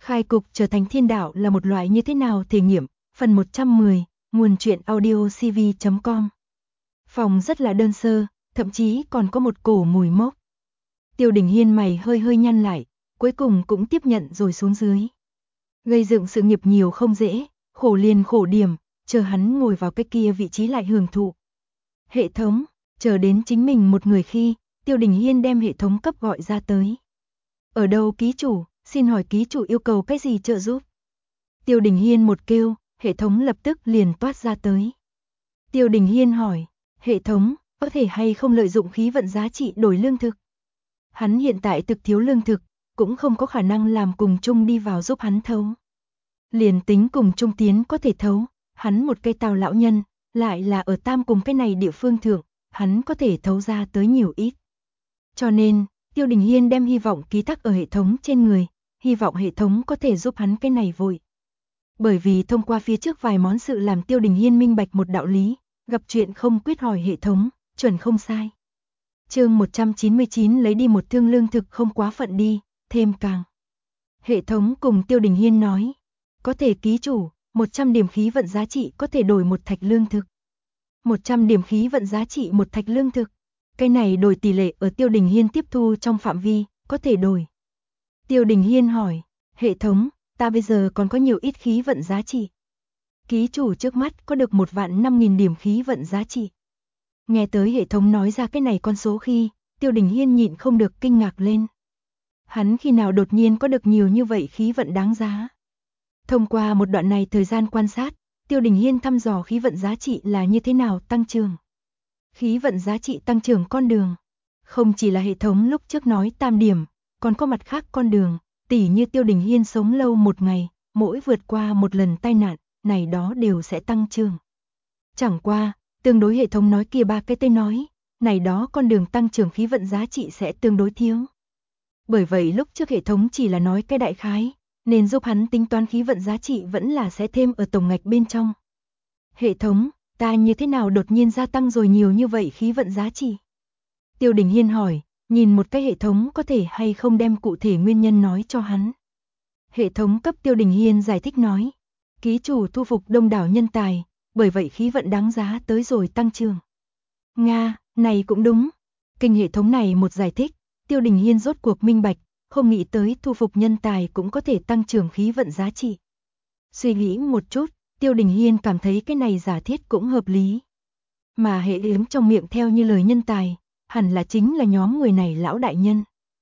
Khai cục trở thành thiên đạo là một loại như thế nào thể nghiệm, phần 110, nguồn truyện audio cv.com. Phòng rất là đơn sơ, thậm chí còn có một cổ mùi mốc. Tiêu Đình Hiên mày hơi hơi nhăn lại, cuối cùng cũng tiếp nhận rồi xuống dưới. Gây dựng sự nghiệp nhiều không dễ, khổ liền khổ điểm, chờ hắn ngồi vào cái kia vị trí lại hưởng thụ. Hệ thống, chờ đến chính mình một người khi, Tiêu Đình Hiên đem hệ thống cấp gọi ra tới. Ở đâu ký chủ, xin hỏi ký chủ yêu cầu cái gì trợ giúp? Tiêu Đình Hiên một kêu, hệ thống lập tức liền toát ra tới. Tiêu Đình Hiên hỏi, hệ thống, có thể hay không lợi dụng khí vận giá trị đổi lương thực? Hắn hiện tại thực thiếu lương thực, cũng không có khả năng làm cùng chung đi vào giúp hắn thấu. Liền tính cùng chung tiến có thể thấu, hắn một cây tàu lão nhân, lại là ở tam cùng cái này địa phương thượng, hắn có thể thấu ra tới nhiều ít. Cho nên, Tiêu Đình Hiên đem hy vọng ký thác ở hệ thống trên người, hy vọng hệ thống có thể giúp hắn cái này vội. Bởi vì thông qua phía trước vài món sự làm Tiêu Đình Hiên minh bạch một đạo lý, gặp chuyện không quyết hỏi hệ thống, chuẩn không sai. Chương 199 lấy đi một thương lương thực không quá phận đi, thêm càng. Hệ thống cùng Tiêu Đình Hiên nói, có thể ký chủ, 100 điểm khí vận giá trị có thể đổi một thạch lương thực. 100 điểm khí vận giá trị một thạch lương thực. Cái này đổi tỷ lệ ở Tiêu Đình Hiên tiếp thu trong phạm vi, có thể đổi. Tiêu Đình Hiên hỏi, hệ thống, ta bây giờ còn có nhiều ít khí vận giá trị. Ký chủ trước mắt có được 1.005.000 điểm khí vận giá trị. Nghe tới hệ thống nói ra cái này con số khi, Tiêu Đình Hiên nhịn không được kinh ngạc lên. Hắn khi nào đột nhiên có được nhiều như vậy khí vận đáng giá. Thông qua một đoạn này thời gian quan sát, Tiêu Đình Hiên thăm dò khí vận giá trị là như thế nào tăng trưởng. Khí vận giá trị tăng trưởng con đường. Không chỉ là hệ thống lúc trước nói tam điểm, còn có mặt khác con đường, tỉ như Tiêu Đình Hiên sống lâu một ngày, mỗi vượt qua một lần tai nạn, này đó đều sẽ tăng trưởng. Chẳng qua, tương đối hệ thống nói kia ba cái tên nói, này đó con đường tăng trưởng khí vận giá trị sẽ tương đối thiếu. Bởi vậy lúc trước hệ thống chỉ là nói cái đại khái, nên giúp hắn tính toán khí vận giá trị vẫn là sẽ thêm ở tổng ngạch bên trong. Hệ thống, ta như thế nào đột nhiên gia tăng rồi nhiều như vậy khí vận giá trị? Tiêu Đình Hiên hỏi, nhìn một cái hệ thống có thể hay không đem cụ thể nguyên nhân nói cho hắn. Hệ thống cấp Tiêu Đình Hiên giải thích nói, ký chủ thu phục đông đảo nhân tài, bởi vậy khí vận đáng giá tới rồi tăng trưởng. Nga, này cũng đúng. Kinh hệ thống này một giải thích, Tiêu Đình Hiên rốt cuộc minh bạch, không nghĩ tới thu phục nhân tài cũng có thể tăng trưởng khí vận giá trị. Suy nghĩ một chút, Tiêu Đình Hiên cảm thấy cái này giả thiết cũng hợp lý. Mà hệ yếm trong miệng theo như lời nhân tài, hẳn là chính là nhóm người này lão đại nhân.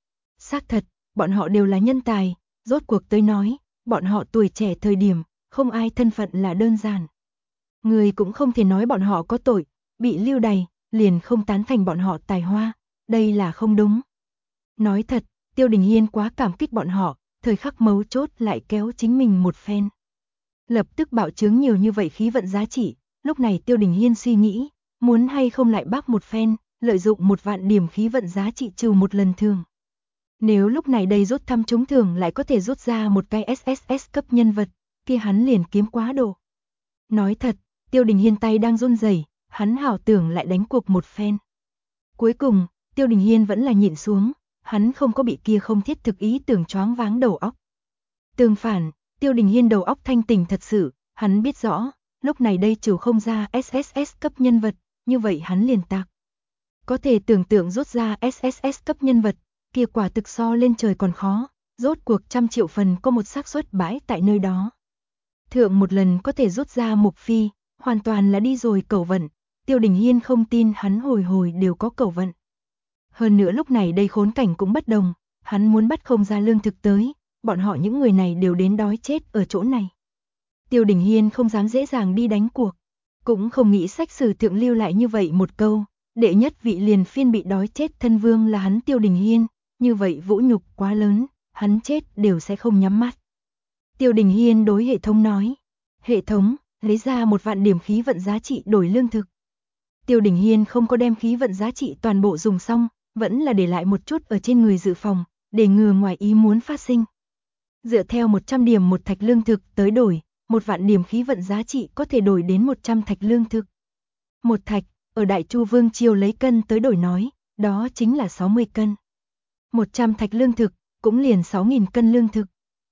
Xác thật, bọn họ đều là nhân tài, rốt cuộc tới nói, bọn họ tuổi trẻ thời điểm, không ai thân phận là đơn giản. Người cũng không thể nói bọn họ có tội, bị lưu đày, liền không tán thành bọn họ tài hoa, đây là không đúng. Nói thật, Tiêu Đình Hiên quá cảm kích bọn họ, thời khắc mấu chốt lại kéo chính mình một phen. Lập tức bạo chướng nhiều như vậy khí vận giá trị, lúc này Tiêu Đình Hiên suy nghĩ, muốn hay không lại bác một phen, lợi dụng 1.000 điểm khí vận giá trị trừ một lần thường. Nếu lúc này đây rút thăm trúng thưởng lại có thể rút ra một cái SSS cấp nhân vật, kia hắn liền kiếm quá độ. Nói thật, Tiêu Đình Hiên tay đang run rẩy, hắn hảo tưởng lại đánh cuộc một phen. Cuối cùng, Tiêu Đình Hiên vẫn là nhịn xuống, hắn không có bị kia không thiết thực ý tưởng choáng váng đầu óc. Tương phản, Tiêu Đình Hiên đầu óc thanh tỉnh thật sự, hắn biết rõ, lúc này đây trừ không ra SSS cấp nhân vật, như vậy hắn liền tạc. Có thể tưởng tượng rút ra SSS cấp nhân vật, kia quả thực so lên trời còn khó, rốt cuộc 100 triệu phần có một xác suất bãi tại nơi đó. Thượng một lần có thể rút ra Mục Phi, hoàn toàn là đi rồi cẩu vận, Tiêu Đình Hiên không tin hắn hồi hồi đều có cẩu vận. Hơn nữa lúc này đây khốn cảnh cũng bất đồng, hắn muốn bắt không ra lương thực tới, bọn họ những người này đều đến đói chết ở chỗ này. Tiêu Đình Hiên không dám dễ dàng đi đánh cuộc, cũng không nghĩ sách sử thượng lưu lại như vậy một câu, đệ nhất vị liền phiên bị đói chết thân vương là hắn Tiêu Đình Hiên, như vậy vũ nhục quá lớn, hắn chết đều sẽ không nhắm mắt. Tiêu Đình Hiên đối hệ thống nói, hệ thống, lấy ra 1.000 điểm khí vận giá trị đổi lương thực. Tiêu Đình Hiên không có đem khí vận giá trị toàn bộ dùng xong, vẫn là để lại một chút ở trên người dự phòng, để ngừa ngoài ý muốn phát sinh. Dựa theo 100 điểm một thạch lương thực tới đổi, 1.000 điểm khí vận giá trị có thể đổi đến 100 thạch lương thực. Một thạch, ở Đại Chu Vương Triều lấy cân tới đổi nói, đó chính là 60 cân. 100 thạch lương thực, cũng liền 6.000 cân lương thực.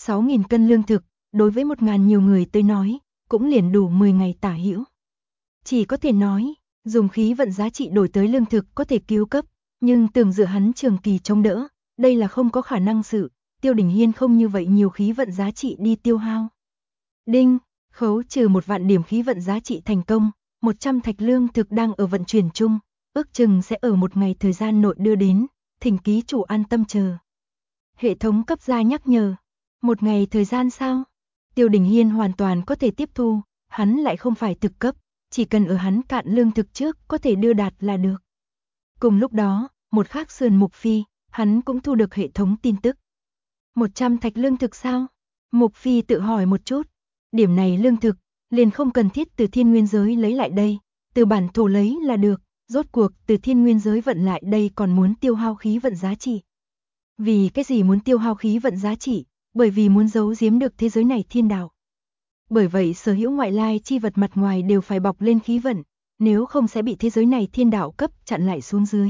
6.000 cân lương thực, đối với 1.000 nhiều người tới nói, cũng liền đủ 10 ngày tả hữu. Chỉ có thể nói, dùng khí vận giá trị đổi tới lương thực có thể cứu cấp, nhưng tưởng dựa hắn trường kỳ chống đỡ, đây là không có khả năng sự, Tiêu Đình Hiên không như vậy nhiều khí vận giá trị đi tiêu hao. Đinh, khấu trừ 1 vạn điểm khí vận giá trị thành công, 100 thạch lương thực đang ở vận chuyển chung, ước chừng sẽ ở 1 ngày thời gian nội đưa đến, thỉnh ký chủ an tâm chờ. Hệ thống cấp ra nhắc nhở, 1 ngày thời gian sao? Tiêu Đình Hiên hoàn toàn có thể tiếp thu, hắn lại không phải thực cấp, chỉ cần ở hắn cạn lương thực trước có thể đưa đạt là được. Cùng lúc đó, một khác sườn Mục Phi, hắn cũng thu được hệ thống tin tức. 100 thạch lương thực sao? Mục Phi tự hỏi một chút, điểm này lương thực, liền không cần thiết từ thiên nguyên giới lấy lại đây, từ bản thổ lấy là được, rốt cuộc từ thiên nguyên giới vận lại đây còn muốn tiêu hao khí vận giá trị. Vì cái gì muốn tiêu hao khí vận giá trị? Bởi vì muốn giấu giếm được thế giới này thiên đạo. Bởi vậy sở hữu ngoại lai chi vật mặt ngoài đều phải bọc lên khí vận, nếu không sẽ bị thế giới này thiên đạo cấp chặn lại xuống dưới.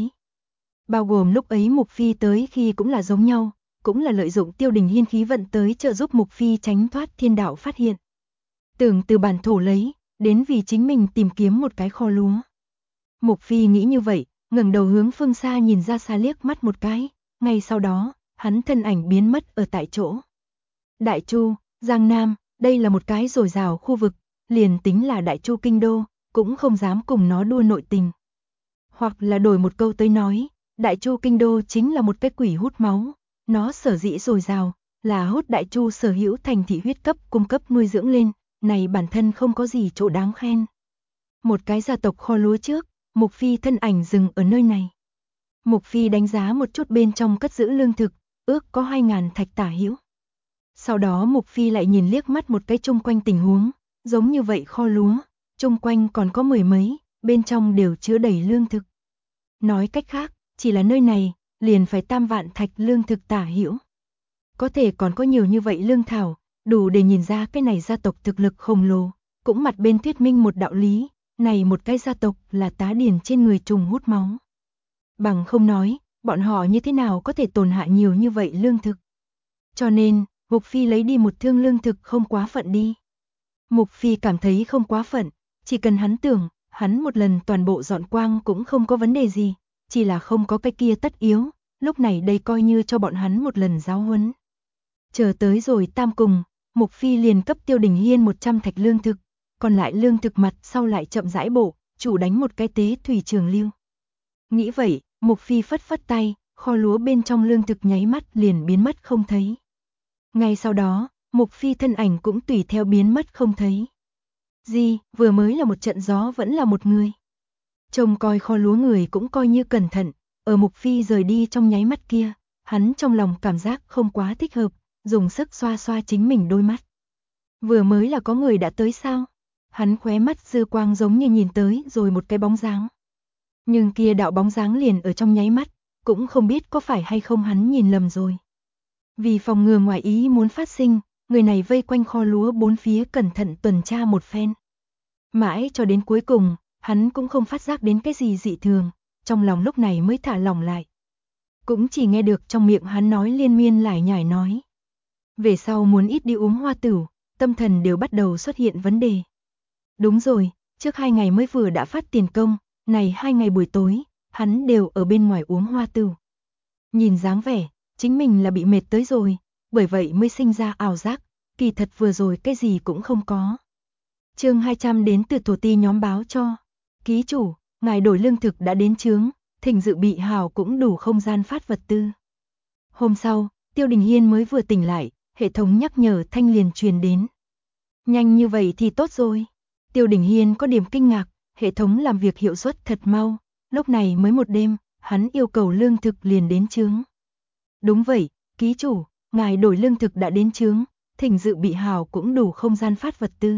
Bao gồm lúc ấy Mục Phi tới khi cũng là giống nhau, cũng là lợi dụng Tiêu Đình Hiên khí vận tới trợ giúp Mục Phi tránh thoát thiên đạo phát hiện. Tưởng từ bản thổ lấy, đến vì chính mình tìm kiếm một cái kho lúa. Mục Phi nghĩ như vậy, ngẩng đầu hướng phương xa nhìn ra xa liếc mắt một cái, ngay sau đó, hắn thân ảnh biến mất ở tại chỗ. Đại Chu, Giang Nam, đây là một cái dồi dào khu vực, liền tính là Đại Chu kinh đô, cũng không dám cùng nó đua nội tình. Hoặc là đổi một câu tới nói, Đại Chu kinh đô chính là một cái quỷ hút máu, nó sở dĩ dồi dào, là hút Đại Chu sở hữu thành thị huyết cấp cung cấp nuôi dưỡng lên, này bản thân không có gì chỗ đáng khen. Một cái gia tộc kho lúa trước, Mục Phi thân ảnh dừng ở nơi này. Mục Phi đánh giá một chút bên trong cất giữ lương thực, ước có 2.000 thạch tả hữu. Sau đó Mục Phi lại nhìn liếc mắt một cái chung quanh tình huống, giống như vậy kho lúa, chung quanh còn có 10 mấy, bên trong đều chứa đầy lương thực. Nói cách khác, chỉ là nơi này, liền phải 3 vạn thạch lương thực tả hữu. Có thể còn có nhiều như vậy lương thảo, đủ để nhìn ra cái này gia tộc thực lực khổng lồ, cũng mặt bên thuyết minh một đạo lý, này một cái gia tộc là tá điển trên người trùng hút máu. Bằng không nói, bọn họ như thế nào có thể tồn hạ nhiều như vậy lương thực. Cho nên, Mục Phi lấy đi một thương lương thực không quá phận đi. Mục Phi cảm thấy không quá phận, chỉ cần hắn tưởng, hắn một lần toàn bộ dọn quang cũng không có vấn đề gì, chỉ là không có cái kia tất yếu, lúc này đây coi như cho bọn hắn một lần giáo huấn. Chờ tới rồi tam cùng, Mục Phi liền cấp Tiêu Đình Hiên 100 thạch lương thực, còn lại lương thực mặt sau lại chậm rãi bộ, chủ đánh một cái tế thủy trường lưu. Nghĩ vậy, Mục Phi phất phất tay, kho lúa bên trong lương thực nháy mắt liền biến mất không thấy. Ngay sau đó, Mục Phi thân ảnh cũng tùy theo biến mất không thấy. Gì, vừa mới là một trận gió vẫn là một người. Trông coi kho lúa người cũng coi như cẩn thận, ở Mục Phi rời đi trong nháy mắt kia, hắn trong lòng cảm giác không quá thích hợp, dùng sức xoa xoa chính mình đôi mắt. Vừa mới là có người đã tới sao? Hắn khóe mắt dư quang giống như nhìn tới rồi một cái bóng dáng. Nhưng kia đạo bóng dáng liền ở trong nháy mắt, cũng không biết có phải hay không hắn nhìn lầm rồi. Vì phòng ngừa ngoài ý muốn phát sinh, người này vây quanh kho lúa bốn phía cẩn thận tuần tra một phen. Mãi cho đến cuối cùng, hắn cũng không phát giác đến cái gì dị thường, trong lòng lúc này mới thả lỏng lại. Cũng chỉ nghe được trong miệng hắn nói liên miên lải nhải nói. Về sau muốn ít đi uống hoa tửu, tâm thần đều bắt đầu xuất hiện vấn đề. Đúng rồi, trước 2 ngày mới vừa đã phát tiền công, này 2 ngày buổi tối, hắn đều ở bên ngoài uống hoa tửu. Nhìn dáng vẻ, chính mình là bị mệt tới rồi, bởi vậy mới sinh ra ảo giác, kỳ thật vừa rồi cái gì cũng không có. Chương 200 đến từ thổ ti nhóm báo cho. Ký chủ, ngài đổi lương thực đã đến chướng, thỉnh dự bị hảo cũng đủ không gian phát vật tư. Hôm sau, Tiêu Đình Hiên mới vừa tỉnh lại, hệ thống nhắc nhở thanh liền truyền đến. Nhanh như vậy thì tốt rồi. Tiêu Đình Hiên có điểm kinh ngạc, hệ thống làm việc hiệu suất thật mau, lúc này mới một đêm, hắn yêu cầu lương thực liền đến chướng. Đúng vậy, ký chủ, ngài đổi lương thực đã đến chướng, thỉnh dự bị hảo cũng đủ không gian phát vật tư.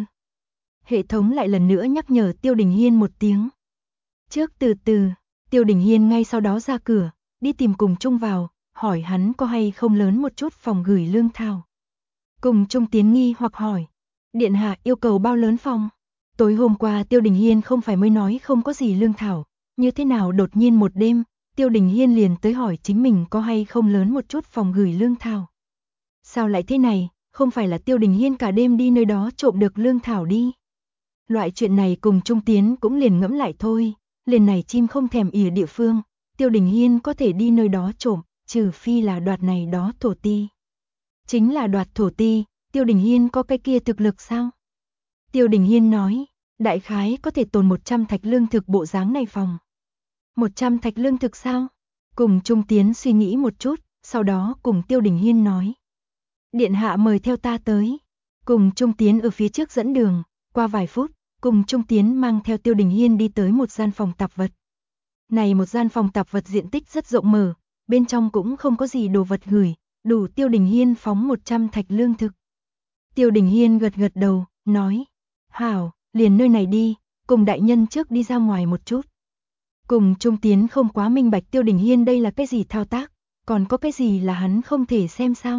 Hệ thống lại lần nữa nhắc nhở Tiêu Đình Hiên một tiếng. Trước từ từ, Tiêu Đình Hiên ngay sau đó ra cửa, đi tìm Cùng Trung vào, hỏi hắn có hay không lớn một chút phòng gửi lương thảo. Cùng Trung tiến nghi hoặc hỏi, điện hạ yêu cầu bao lớn phòng? Tối hôm qua Tiêu Đình Hiên không phải mới nói không có gì lương thảo, như thế nào đột nhiên một đêm, Tiêu Đình Hiên liền tới hỏi chính mình có hay không lớn một chút phòng gửi lương thảo. Sao lại thế này, không phải là Tiêu Đình Hiên cả đêm đi nơi đó trộm được lương thảo đi. Loại chuyện này cùng Trung Tiến cũng liền ngẫm lại thôi, liền này chim không thèm ỉa địa phương, Tiêu Đình Hiên có thể đi nơi đó trộm, trừ phi là đoạt này đó thổ ti. Chính là đoạt thổ ti, Tiêu Đình Hiên có cái kia thực lực sao? Tiêu Đình Hiên nói, đại khái có thể tồn 100 thạch lương thực bộ dáng này phòng. 100 thạch lương thực sao? Cùng Trung Tiến suy nghĩ một chút, sau đó cùng Tiêu Đình Hiên nói. Điện hạ mời theo ta tới. Cùng Trung Tiến ở phía trước dẫn đường, qua vài phút, cùng Trung Tiến mang theo Tiêu Đình Hiên đi tới một gian phòng tạp vật. Này một gian phòng tạp vật diện tích rất rộng mở, bên trong cũng không có gì đồ vật gửi, đủ Tiêu Đình Hiên phóng 100 thạch lương thực. Tiêu Đình Hiên gật gật đầu, nói, hảo, liền nơi này đi, cùng đại nhân trước đi ra ngoài một chút. Cùng Trung Tiến không quá minh bạch Tiêu Đình Hiên đây là cái gì thao tác, còn có cái gì là hắn không thể xem sao.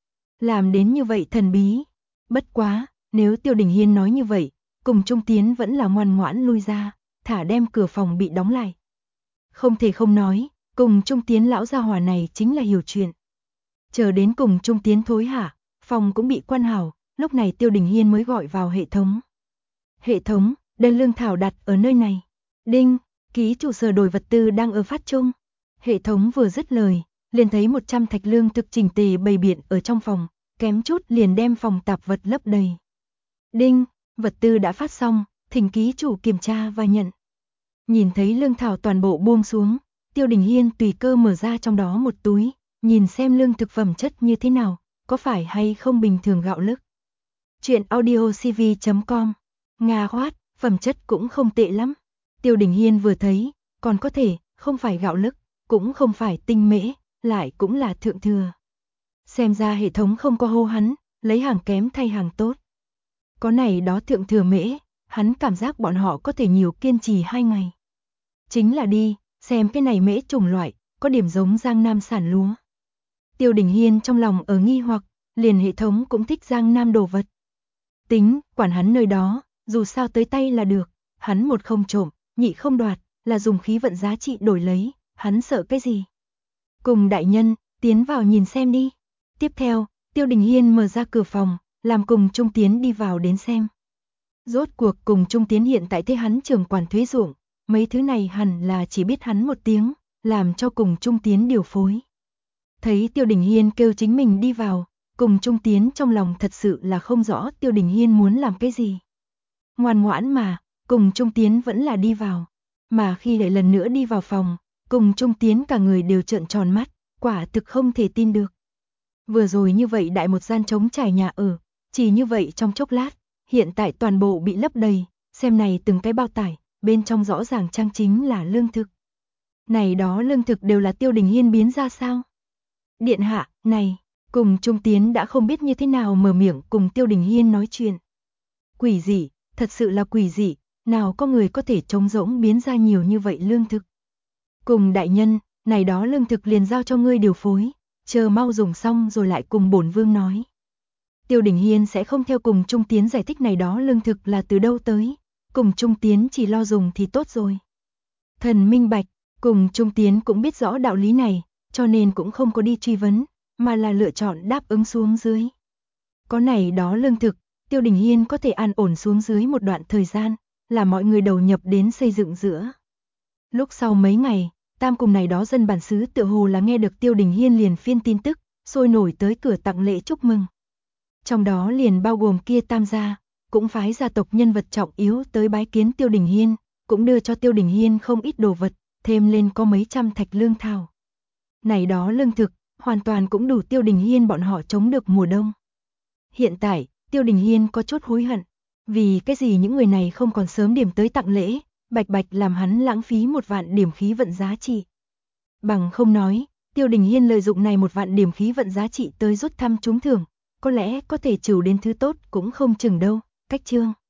Làm đến như vậy thần bí, bất quá, nếu Tiêu Đình Hiên nói như vậy, cùng Trung Tiến vẫn là ngoan ngoãn lui ra, thả đem cửa phòng bị đóng lại. Không thể không nói, cùng Trung Tiến lão gia hỏa này chính là hiểu chuyện. Chờ đến cùng Trung Tiến thối hả, phòng cũng bị quan hảo, lúc này Tiêu Đình Hiên mới gọi vào hệ thống. Hệ thống, đơn lương thảo đặt ở nơi này. Đinh, ký chủ sở đổi vật tư đang ở phát trung. Hệ thống vừa dứt lời, liền thấy 100 thạch lương thực chỉnh tề bày biện ở trong phòng, kém chút liền đem phòng tạp vật lấp đầy. Đinh, vật tư đã phát xong, thỉnh ký chủ kiểm tra và nhận. Nhìn thấy lương thảo toàn bộ buông xuống, Tiêu Đình Hiên tùy cơ mở ra trong đó một túi, nhìn xem lương thực phẩm chất như thế nào, có phải hay không bình thường gạo lứt. Chuyện audiocv.com. Nga hoát, phẩm chất cũng không tệ lắm. Tiêu Đình Hiên vừa thấy, còn có thể, không phải gạo lứt, cũng không phải tinh mễ, lại cũng là thượng thừa. Xem ra hệ thống không có hô hắn, lấy hàng kém thay hàng tốt. Có này đó thượng thừa mễ, hắn cảm giác bọn họ có thể nhiều kiên trì 2 ngày. Chính là đi, xem cái này mễ chủng loại, có điểm giống Giang Nam sản lúa. Tiêu Đình Hiên trong lòng ở nghi hoặc, liền hệ thống cũng thích Giang Nam đồ vật. Tính, quản hắn nơi đó, dù sao tới tay là được, hắn một không trộm, nhị không đoạt, là dùng khí vận giá trị đổi lấy, hắn sợ cái gì. Cùng đại nhân, tiến vào nhìn xem đi. Tiếp theo, Tiêu Đình Hiên mở ra cửa phòng, làm cùng Trung Tiến đi vào đến xem. Rốt cuộc cùng Trung Tiến hiện tại thế hắn trưởng quản thuế ruộng, mấy thứ này hẳn là chỉ biết hắn một tiếng, làm cho cùng Trung Tiến điều phối. Thấy Tiêu Đình Hiên kêu chính mình đi vào, cùng Trung Tiến trong lòng thật sự là không rõ Tiêu Đình Hiên muốn làm cái gì. Ngoan ngoãn mà, cùng Trung Tiến vẫn là đi vào, mà khi lại lần nữa đi vào phòng, cùng Trung Tiến cả người đều trợn tròn mắt, quả thực không thể tin được. Vừa rồi như vậy đại một gian trống trải nhà ở, chỉ như vậy trong chốc lát, hiện tại toàn bộ bị lấp đầy, xem này từng cái bao tải, bên trong rõ ràng trang chính là lương thực. Này đó lương thực đều là Tiêu Đình Hiên biến ra sao? Điện hạ, này, cùng Trung Tiến đã không biết như thế nào mở miệng cùng Tiêu Đình Hiên nói chuyện. Quỷ dị, thật sự là quỷ dị, nào có người có thể trống rỗng biến ra nhiều như vậy lương thực. Cùng đại nhân, này đó lương thực liền giao cho ngươi điều phối, chờ mau dùng xong rồi lại cùng bổn vương nói. Tiêu Đình Hiên sẽ không theo cùng Trung Tiến giải thích này đó lương thực là từ đâu tới, cùng Trung Tiến chỉ lo dùng thì tốt rồi. Thần minh bạch, cùng Trung Tiến cũng biết rõ đạo lý này, cho nên cũng không có đi truy vấn, mà là lựa chọn đáp ứng xuống dưới. Có này đó lương thực, Tiêu Đình Hiên có thể an ổn xuống dưới một đoạn thời gian, là mọi người đầu nhập đến xây dựng giữa. Lúc sau mấy ngày, Tam cùng này đó dân bản xứ tựa hồ là nghe được Tiêu Đình Hiên liền phiên tin tức, sôi nổi tới cửa tặng lễ chúc mừng. Trong đó liền bao gồm kia Tam gia, cũng phái gia tộc nhân vật trọng yếu tới bái kiến Tiêu Đình Hiên, cũng đưa cho Tiêu Đình Hiên không ít đồ vật, thêm lên có mấy trăm thạch lương thảo. Này đó lương thực, hoàn toàn cũng đủ Tiêu Đình Hiên bọn họ chống được mùa đông. Hiện tại, Tiêu Đình Hiên có chút hối hận, vì cái gì những người này không còn sớm điểm tới tặng lễ, bạch bạch làm hắn lãng phí 1 vạn điểm khí vận giá trị. Bằng không nói, Tiêu Đình Hiên lợi dụng này 1 vạn điểm khí vận giá trị tới rút thăm trúng thưởng, có lẽ có thể trừ đến thứ tốt cũng không chừng đâu. Cách chương